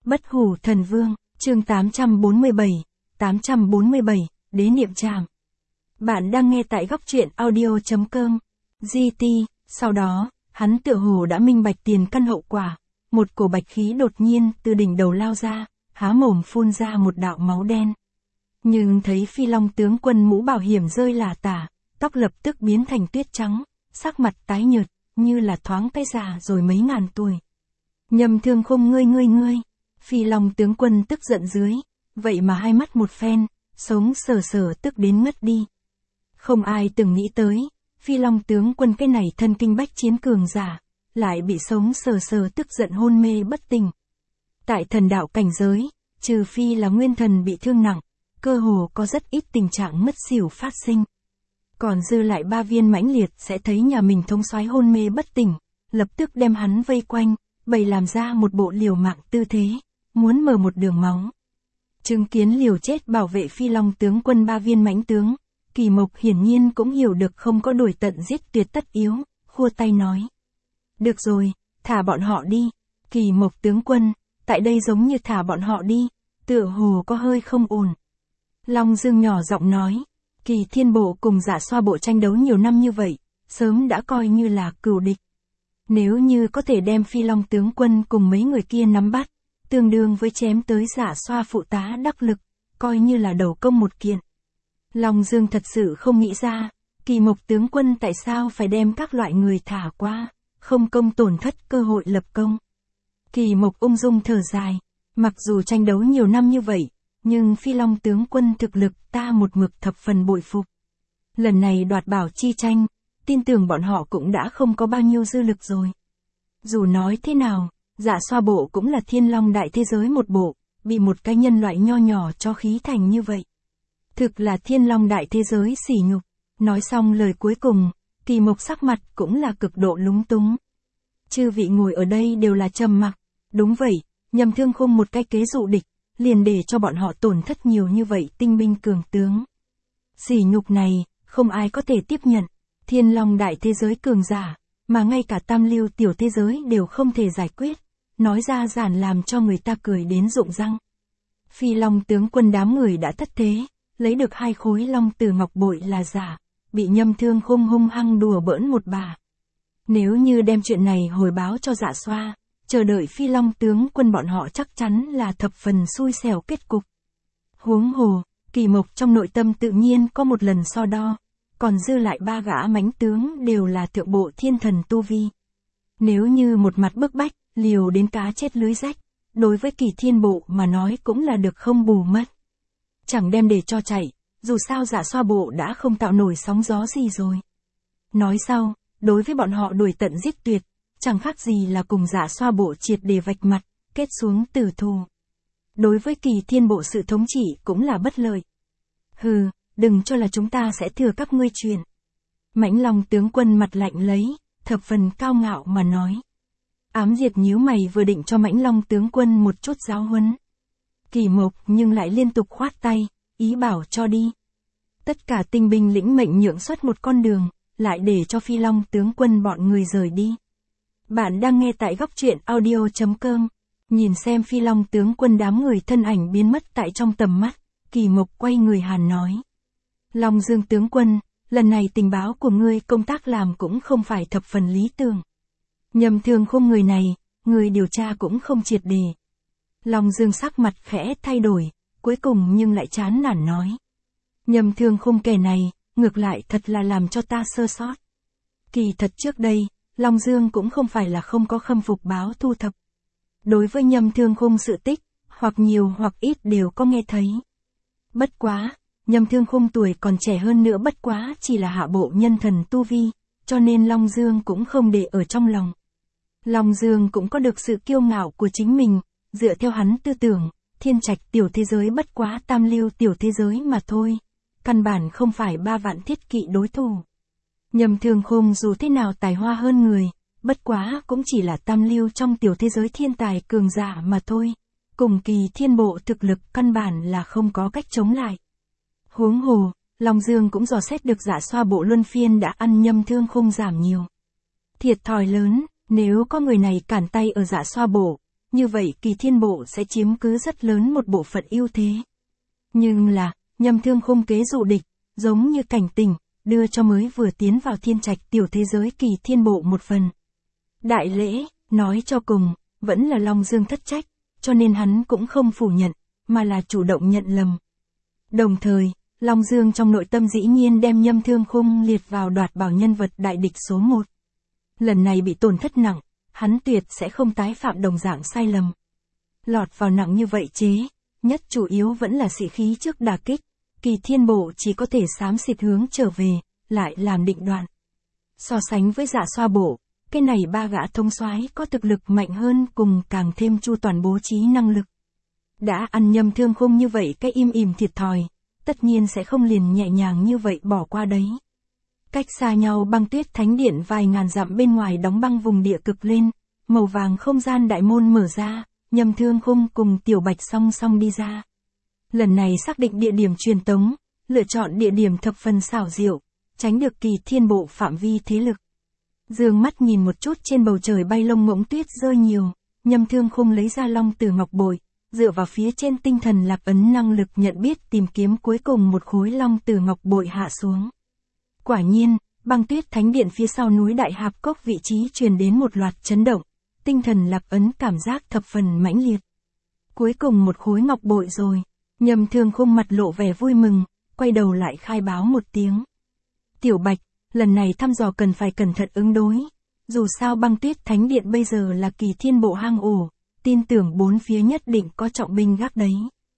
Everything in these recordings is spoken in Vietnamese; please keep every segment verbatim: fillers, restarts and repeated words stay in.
Bất hủ thần vương, chương tám trăm bốn mươi bảy, tám trăm bốn mươi bảy, đế niệm trảm. Bạn đang nghe tại góc truyện audio chấm com. giê tê, sau đó, hắn tựa hồ đã minh bạch tiền căn hậu quả. Một cổ bạch khí đột nhiên từ đỉnh đầu lao ra, há mồm phun ra một đạo máu đen. Nhưng thấy Phi Long tướng quân mũ bảo hiểm rơi lả tả, tóc lập tức biến thành tuyết trắng, sắc mặt tái nhợt, như là thoáng cái già rồi mấy ngàn tuổi. Nhâm Thương Khung ngươi ngươi ngươi, Phi Long tướng quân tức giận dưới, vậy mà hai mắt một phen, sống sờ sờ tức đến ngất đi. Không ai từng nghĩ tới, Phi Long tướng quân cái này thân kinh bách chiến cường giả, lại bị sống sờ sờ tức giận hôn mê bất tỉnh. Tại thần đạo cảnh giới, trừ phi là nguyên thần bị thương nặng, cơ hồ có rất ít tình trạng ngất xỉu phát sinh. Còn dư lại ba viên mãnh liệt sẽ thấy nhà mình thống soái hôn mê bất tỉnh, lập tức đem hắn vây quanh, bày làm ra một bộ liều mạng tư thế, muốn mở một đường máu. Chứng kiến liều chết bảo vệ Phi Long tướng quân ba viên mãnh tướng, Kỳ Mộc hiển nhiên cũng hiểu được không có đuổi tận giết tuyệt tất yếu, khua tay nói. Được rồi, thả bọn họ đi. Kỳ Mộc tướng quân, tại đây giống như thả bọn họ đi, tựa hồ có hơi không ổn. Long Dương nhỏ giọng nói, Kỳ Thiên Bộ cùng Dạ Xoa Bộ tranh đấu nhiều năm như vậy, sớm đã coi như là cừu địch. Nếu như có thể đem Phi Long tướng quân cùng mấy người kia nắm bắt, tương đương với chém tới Dạ Xoa phụ tá đắc lực, coi như là đầu công một kiện. Long Dương thật sự không nghĩ ra, Kỳ Mộc tướng quân tại sao phải đem các loại người thả qua, không công tổn thất cơ hội lập công. Kỳ Mộc ung dung thở dài, mặc dù tranh đấu nhiều năm như vậy, nhưng Phi Long tướng quân thực lực ta một mực thập phần bội phục. Lần này đoạt bảo chi tranh, tin tưởng bọn họ cũng đã không có bao nhiêu dư lực rồi. Dù nói thế nào, Dạ Xoa Bộ cũng là Thiên Long đại thế giới một bộ, bị một cái nhân loại nho nhỏ cho khí thành như vậy. Thực là Thiên Long đại thế giới sỉ nhục. Nói xong lời cuối cùng, Kỳ Mộc sắc mặt cũng là cực độ lúng túng. Chư vị ngồi ở đây đều là trầm mặc. Đúng vậy, Nhâm Thương Khung một cái kế dụ địch, liền để cho bọn họ tổn thất nhiều như vậy tinh binh cường tướng. Sỉ nhục này, không ai có thể tiếp nhận. Thiên Long đại thế giới cường giả, mà ngay cả tam lưu tiểu thế giới đều không thể giải quyết. Nói ra giản làm cho người ta cười đến rụng răng. Phi Long tướng quân đám người đã thất thế, lấy được hai khối long từ ngọc bội là giả, bị Nhâm Thương Khung hung hăng đùa bỡn một bà. Nếu như đem chuyện này hồi báo cho Dạ Xoa, chờ đợi Phi Long tướng quân bọn họ chắc chắn là thập phần xui xẻo kết cục. Huống hồ, Kỳ Mộc trong nội tâm tự nhiên có một lần so đo, còn dư lại ba gã mãnh tướng đều là thượng bộ thiên thần tu vi. Nếu như một mặt bức bách, liều đến cá chết lưới rách, đối với Kỳ Thiên Bộ mà nói cũng là được không bù mất. Chẳng đem để cho chạy, dù sao Dạ Xoa Bộ đã không tạo nổi sóng gió gì rồi. Nói sau, đối với bọn họ đuổi tận giết tuyệt, chẳng khác gì là cùng Dạ Xoa Bộ triệt để vạch mặt, kết xuống tử thù. Đối với Kỳ Thiên Bộ sự thống trị cũng là bất lợi. Hừ, đừng cho là chúng ta sẽ thừa các ngươi chuyện. Mãnh Long tướng quân mặt lạnh lấy, thập phần cao ngạo mà nói. Ám Diệt nhíu mày vừa định cho Mãnh Long tướng quân một chút giáo huấn. Kỳ Mộc nhưng lại liên tục khoát tay, ý bảo cho đi. Tất cả tinh binh lĩnh mệnh nhượng xuất một con đường, lại để cho Phi Long tướng quân bọn người rời đi. Bạn đang nghe tại góc truyện audio chấm com. Nhìn xem Phi Long tướng quân đám người thân ảnh biến mất tại trong tầm mắt, Kỳ Mộc quay người hàn nói. Long Dương tướng quân, lần này tình báo của ngươi công tác làm cũng không phải thập phần lý tưởng. Nhâm Thương Khung người này, người điều tra cũng không triệt để. Long Dương sắc mặt khẽ thay đổi, cuối cùng nhưng lại chán nản nói. Nhâm Thương Khung kẻ này, ngược lại thật là làm cho ta sơ sót. Kỳ thật trước đây, Long Dương cũng không phải là không có khâm phục báo thu thập. Đối với Nhâm Thương Khung sự tích, hoặc nhiều hoặc ít đều có nghe thấy. Bất quá, Nhâm Thương Khung tuổi còn trẻ hơn nữa bất quá chỉ là hạ bộ nhân thần tu vi, cho nên Long Dương cũng không để ở trong lòng. Long Dương cũng có được sự kiêu ngạo của chính mình, dựa theo hắn tư tưởng, thiên trạch tiểu thế giới bất quá tam lưu tiểu thế giới mà thôi, căn bản không phải ba vạn thiết kỵ đối thủ. Nhâm Thương Khung dù thế nào tài hoa hơn người, bất quá cũng chỉ là tam lưu trong tiểu thế giới thiên tài cường giả mà thôi, cùng Kỳ Thiên Bộ thực lực căn bản là không có cách chống lại. Huống hồ, Long Dương cũng dò xét được Dạ Xoa Bộ luân phiên đã ăn Nhâm Thương Khung giảm nhiều. Thiệt thòi lớn, nếu có người này cản tay ở Dạ Xoa Bộ, như vậy Kỳ Thiên Bộ sẽ chiếm cứ rất lớn một bộ phận ưu thế. Nhưng là, Nhâm Thương Khung kế dụ địch, giống như cảnh tỉnh, đưa cho mới vừa tiến vào thiên trạch tiểu thế giới Kỳ Thiên Bộ một phần. Đại lễ, nói cho cùng, vẫn là Long Dương thất trách, cho nên hắn cũng không phủ nhận, mà là chủ động nhận lầm. Đồng thời, Long Dương trong nội tâm dĩ nhiên đem Nhâm Thương Khung liệt vào đoạt bảo nhân vật đại địch số một. Lần này bị tổn thất nặng, hắn tuyệt sẽ không tái phạm đồng dạng sai lầm. Lọt vào nặng như vậy chế, nhất chủ yếu vẫn là sĩ khí trước đả kích, Kỳ Thiên Bộ chỉ có thể xám xịt hướng trở về, lại làm định đoạn. So sánh với Dạ Xoa Bộ, cái này ba gã thống soái có thực lực mạnh hơn cùng càng thêm chu toàn bố trí năng lực. Đã ăn Nhâm Thương Khung như vậy cái im ỉm thiệt thòi, tất nhiên sẽ không liền nhẹ nhàng như vậy bỏ qua đấy. Cách xa nhau băng tuyết thánh điện vài ngàn dặm bên ngoài đóng băng vùng địa cực lên, màu vàng không gian đại môn mở ra, Nhâm Thương Khung cùng Tiểu Bạch song song đi ra. Lần này xác định địa điểm truyền tống, lựa chọn địa điểm thập phần xảo diệu, tránh được Kỳ Thiên Bộ phạm vi thế lực. Dương mắt nhìn một chút trên bầu trời bay lông ngỗng tuyết rơi nhiều, Nhâm Thương Khung lấy ra long tử ngọc bội, dựa vào phía trên tinh thần lạc ấn năng lực nhận biết tìm kiếm cuối cùng một khối long tử ngọc bội hạ xuống. Quả nhiên, băng tuyết thánh điện phía sau núi Đại Hạp Cốc vị trí truyền đến một loạt chấn động, tinh thần lạc ấn cảm giác thập phần mãnh liệt. Cuối cùng một khối ngọc bội rồi, Nhâm Thương Khung mặt lộ vẻ vui mừng, quay đầu lại khai báo một tiếng. Tiểu Bạch, lần này thăm dò cần phải cẩn thận ứng đối, dù sao băng tuyết thánh điện bây giờ là Kỳ Thiên Bộ hang ổ, tin tưởng bốn phía nhất định có trọng binh gác đấy.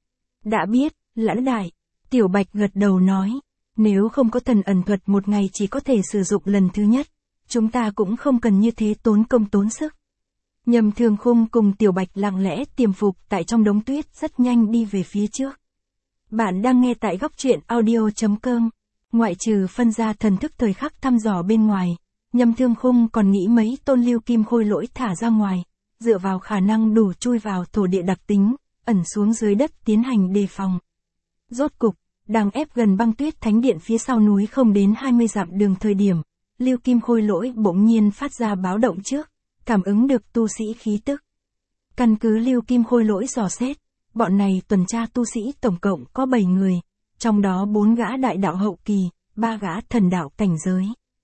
Đã biết, lão đại, Tiểu Bạch gật đầu nói, nếu không có thần ẩn thuật một ngày chỉ có thể sử dụng lần thứ nhất, chúng ta cũng không cần như thế tốn công tốn sức. Nhâm Thương Khung cùng Tiểu Bạch lặng lẽ tiềm phục tại trong đống tuyết rất nhanh đi về phía trước. Bạn đang nghe tại góc truyện audio chấm com. Ngoại trừ phân ra thần thức thời khắc thăm dò bên ngoài, Nhâm Thương Khung còn nghĩ mấy tôn lưu kim khôi lỗi thả ra ngoài, dựa vào khả năng đủ chui vào thổ địa đặc tính, ẩn xuống dưới đất tiến hành đề phòng. Rốt cục, đang ép gần băng tuyết thánh điện phía sau núi không đến hai mươi dặm đường thời điểm, lưu kim khôi lỗi bỗng nhiên phát ra báo động trước, cảm ứng được tu sĩ khí tức. Căn cứ lưu kim khôi lỗi dò xét, bọn này tuần tra tu sĩ tổng cộng có bảy người, trong đó bốn gã đại đạo hậu kỳ, ba gã thần đạo cảnh giới.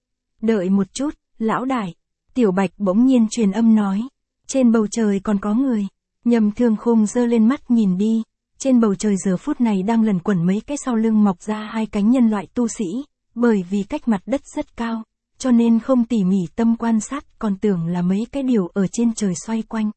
Đợi một chút, lão đại, Tiểu Bạch bỗng nhiên truyền âm nói, trên bầu trời còn có người. Nhâm Thương Khung giơ lên mắt nhìn đi, trên bầu trời giờ phút này đang lẩn quẩn mấy cái sau lưng mọc ra hai cánh nhân loại tu sĩ, bởi vì cách mặt đất rất cao, cho nên không tỉ mỉ tâm quan sát còn tưởng là mấy cái điều ở trên trời xoay quanh.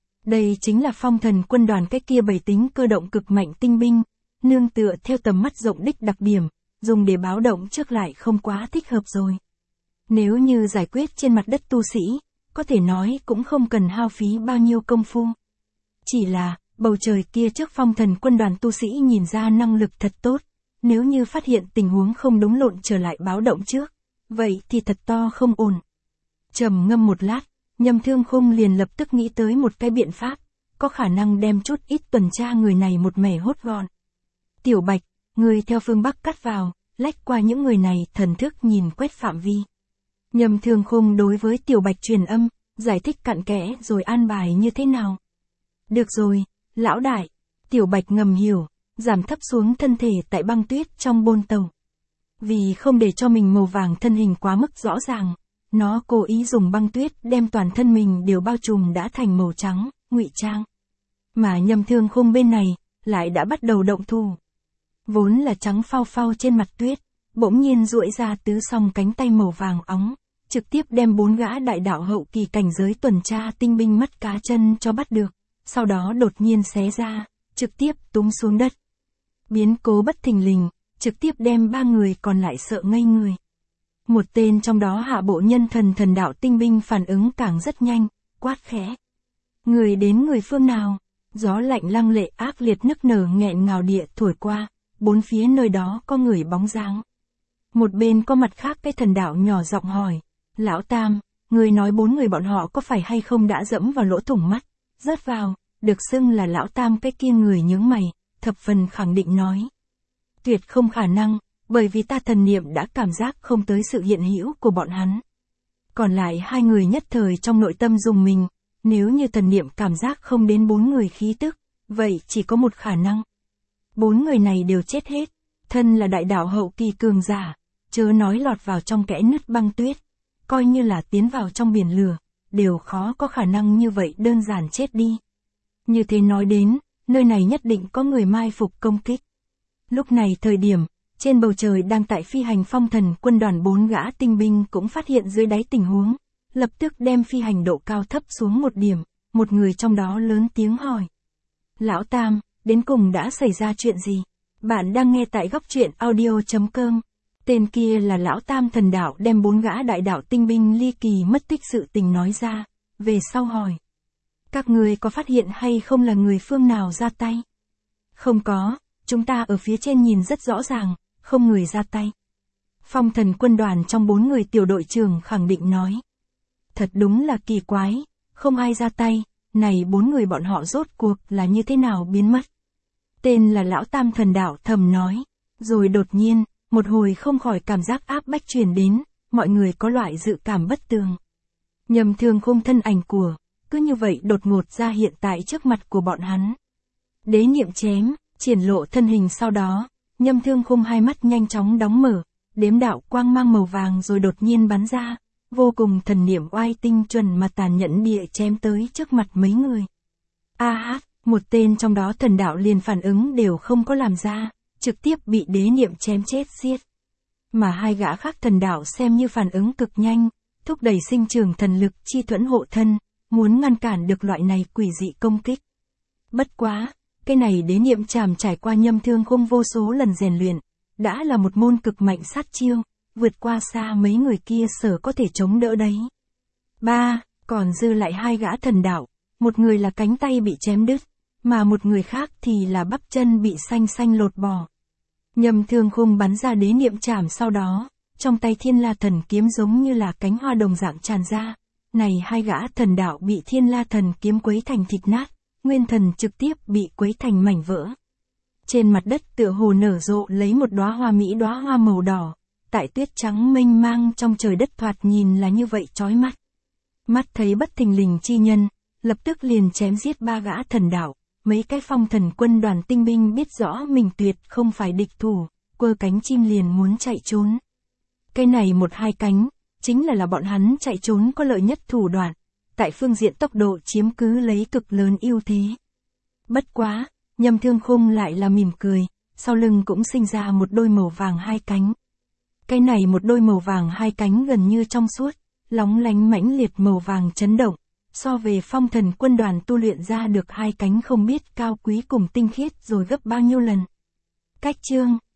Đây chính là phong thần quân đoàn cái kia bảy tính cơ động cực mạnh tinh binh, nương tựa theo tầm mắt rộng đích đặc điểm, dùng để báo động trước lại không quá thích hợp rồi. Nếu như giải quyết trên mặt đất tu sĩ, có thể nói cũng không cần hao phí bao nhiêu công phu. Chỉ là, bầu trời kia trước phong thần quân đoàn tu sĩ nhìn ra năng lực thật tốt, nếu như phát hiện tình huống không đúng lộn trở lại báo động trước, vậy thì thật to không ổn. Trầm ngâm một lát, Nhâm Thương Khung liền lập tức nghĩ tới một cái biện pháp, có khả năng đem chút ít tuần tra người này một mẻ hốt gọn. Tiểu Bạch, người theo phương Bắc cắt vào, lách qua những người này thần thức nhìn quét phạm vi. Nhâm Thương Khung đối với Tiểu Bạch truyền âm, giải thích cặn kẽ rồi an bài như thế nào. Được rồi, lão đại, Tiểu Bạch ngầm hiểu, giảm thấp xuống thân thể tại băng tuyết trong bôn tàu. Vì không để cho mình màu vàng thân hình quá mức rõ ràng, nó cố ý dùng băng tuyết đem toàn thân mình đều bao trùm đã thành màu trắng, ngụy trang. Mà Nhâm Thương Khung bên này, lại đã bắt đầu động thủ. Vốn là trắng phao phao trên mặt tuyết, bỗng nhiên duỗi ra tứ song cánh tay màu vàng óng, trực tiếp đem bốn gã đại đạo hậu kỳ cảnh giới tuần tra tinh binh mắt cá chân cho bắt được, sau đó đột nhiên xé ra, trực tiếp túm xuống đất. Biến cố bất thình lình, trực tiếp đem ba người còn lại sợ ngây người. Một tên trong đó hạ bộ nhân thần thần đạo tinh binh phản ứng càng rất nhanh, quát khẽ. Người đến người phương nào? Gió lạnh lăng lệ ác liệt nức nở nghẹn ngào địa thổi qua, bốn phía nơi đó có người bóng dáng. Một bên có mặt khác cái thần đạo nhỏ giọng hỏi, lão Tam, người nói bốn người bọn họ có phải hay không đã dẫm vào lỗ thủng mắt, rớt vào, được xưng là lão Tam cái kia người nhướng mày, thập phần khẳng định nói. Tuyệt không khả năng, bởi vì ta thần niệm đã cảm giác không tới sự hiện hữu của bọn hắn. Còn lại hai người nhất thời trong nội tâm dùng mình, Nếu như thần niệm cảm giác không đến bốn người khí tức, vậy chỉ có một khả năng. Bốn người này đều chết hết, thân là đại đạo hậu kỳ cường giả, chớ nói lọt vào trong kẽ nứt băng tuyết, coi như là tiến vào trong biển lửa, đều khó có khả năng như vậy đơn giản chết đi. Như thế nói đến, nơi này nhất định có người mai phục công kích. Lúc này thời điểm, trên bầu trời đang tại phi hành phong thần quân đoàn bốn gã tinh binh cũng phát hiện dưới đáy tình huống, lập tức đem phi hành độ cao thấp xuống một điểm, một người trong đó lớn tiếng hỏi. Lão Tam, đến cùng đã xảy ra chuyện gì? Bạn đang nghe tại góc truyện audio chấm com. Tên kia là Lão Tam thần đạo đem bốn gã đại đạo tinh binh ly kỳ mất tích sự tình nói ra, về sau hỏi. Các người có phát hiện hay không là người phương nào ra tay? Không có, chúng ta ở phía trên nhìn rất rõ ràng, không người ra tay. Phong thần quân đoàn trong bốn người tiểu đội trưởng khẳng định nói. Thật đúng là kỳ quái, không ai ra tay, này bốn người bọn họ rốt cuộc là như thế nào biến mất. Tên là Lão Tam thần đạo thầm nói, rồi đột nhiên, một hồi không khỏi cảm giác áp bách truyền đến, mọi người có loại dự cảm bất tường. Nhầm Thương Khung thân ảnh của, cứ như vậy đột ngột ra hiện tại trước mặt của bọn hắn. Đế niệm chém, triển lộ thân hình sau đó, Nhâm Thương Khung hai mắt nhanh chóng đóng mở, đếm đạo quang mang màu vàng rồi đột nhiên bắn ra, vô cùng thần niệm oai tinh chuẩn mà tàn nhẫn địa chém tới trước mặt mấy người. A hát, một tên trong đó thần đạo liền phản ứng đều không có làm ra, trực tiếp bị đế niệm chém chết xiết. Mà hai gã khác thần đạo xem như phản ứng cực nhanh, thúc đẩy sinh trưởng thần lực chi thuẫn hộ thân, muốn ngăn cản được loại này quỷ dị công kích. Bất quá, cái này đế niệm chàm trải qua Nhâm Thương Khung vô số lần rèn luyện, đã là một môn cực mạnh sát chiêu, vượt qua xa mấy người kia sở có thể chống đỡ đấy. Ba, còn dư lại hai gã thần đạo, một người là cánh tay bị chém đứt, mà một người khác thì là bắp chân bị xanh xanh lột bỏ. Nhâm Thương Khung bắn ra đế niệm chảm sau đó, trong tay Thiên La Thần kiếm giống như là cánh hoa đồng dạng tràn ra. Này hai gã thần đạo bị Thiên La Thần kiếm quấy thành thịt nát, nguyên thần trực tiếp bị quấy thành mảnh vỡ. Trên mặt đất tựa hồ nở rộ lấy một đóa hoa mỹ đóa hoa màu đỏ, tại tuyết trắng mênh mang trong trời đất thoạt nhìn là như vậy chói mắt. Mắt thấy bất thình lình chi nhân, lập tức liền chém giết ba gã thần đạo, mấy cái phong thần quân đoàn tinh binh biết rõ mình tuyệt không phải địch thủ, quơ cánh chim liền muốn chạy trốn. Cái này một hai cánh, chính là là bọn hắn chạy trốn có lợi nhất thủ đoạn, tại phương diện tốc độ chiếm cứ lấy cực lớn ưu thế. Bất quá, Nhâm Thương Khung lại là mỉm cười, sau lưng cũng sinh ra một đôi màu vàng hai cánh. Cái này một đôi màu vàng hai cánh gần như trong suốt, lóng lánh mãnh liệt màu vàng chấn động, so về phong thần quân đoàn tu luyện ra được hai cánh không biết cao quý cùng tinh khiết rồi gấp bao nhiêu lần. Cách chương